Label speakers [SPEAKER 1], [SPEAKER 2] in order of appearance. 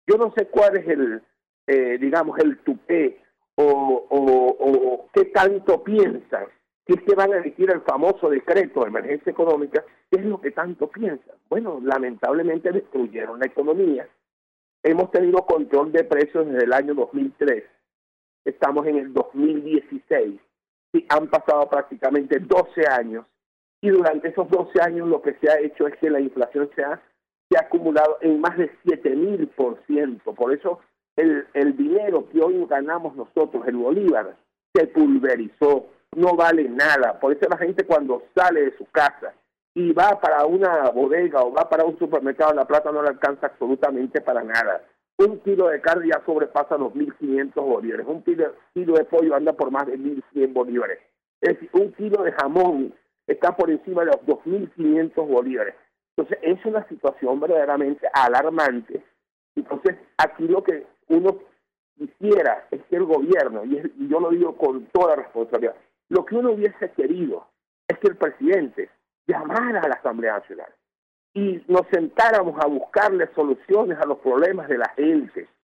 [SPEAKER 1] Yo no sé cuál es digamos, el tupé o qué tanto piensan. Si es que van a emitir el famoso decreto de emergencia económica, ¿qué es lo que tanto piensan? Bueno, lamentablemente destruyeron la economía. Hemos tenido control de precios desde el año 2003. Estamos en el 2016. Y han pasado prácticamente 12 años. Y durante esos 12 años lo que se ha hecho es que la inflación se ha acumulado en más de 7.000%. Por eso el dinero que hoy ganamos nosotros, el bolívar, se pulverizó, no vale nada. Por eso la gente cuando sale de su casa y va para una bodega o va para un supermercado, la plata no le alcanza absolutamente para nada. Un kilo de carne ya sobrepasa los 1.500 bolívares. Un kilo de pollo anda por más de 1.100 bolívares. Es decir, un kilo de jamón está por encima de los 2.500 bolívares. Entonces, es una situación verdaderamente alarmante. Entonces, aquí lo que uno quisiera es que el gobierno, y yo lo digo con toda responsabilidad, lo que uno hubiese querido es que el presidente llamara a la Asamblea Nacional y nos sentáramos a buscarle soluciones a los problemas de la gente.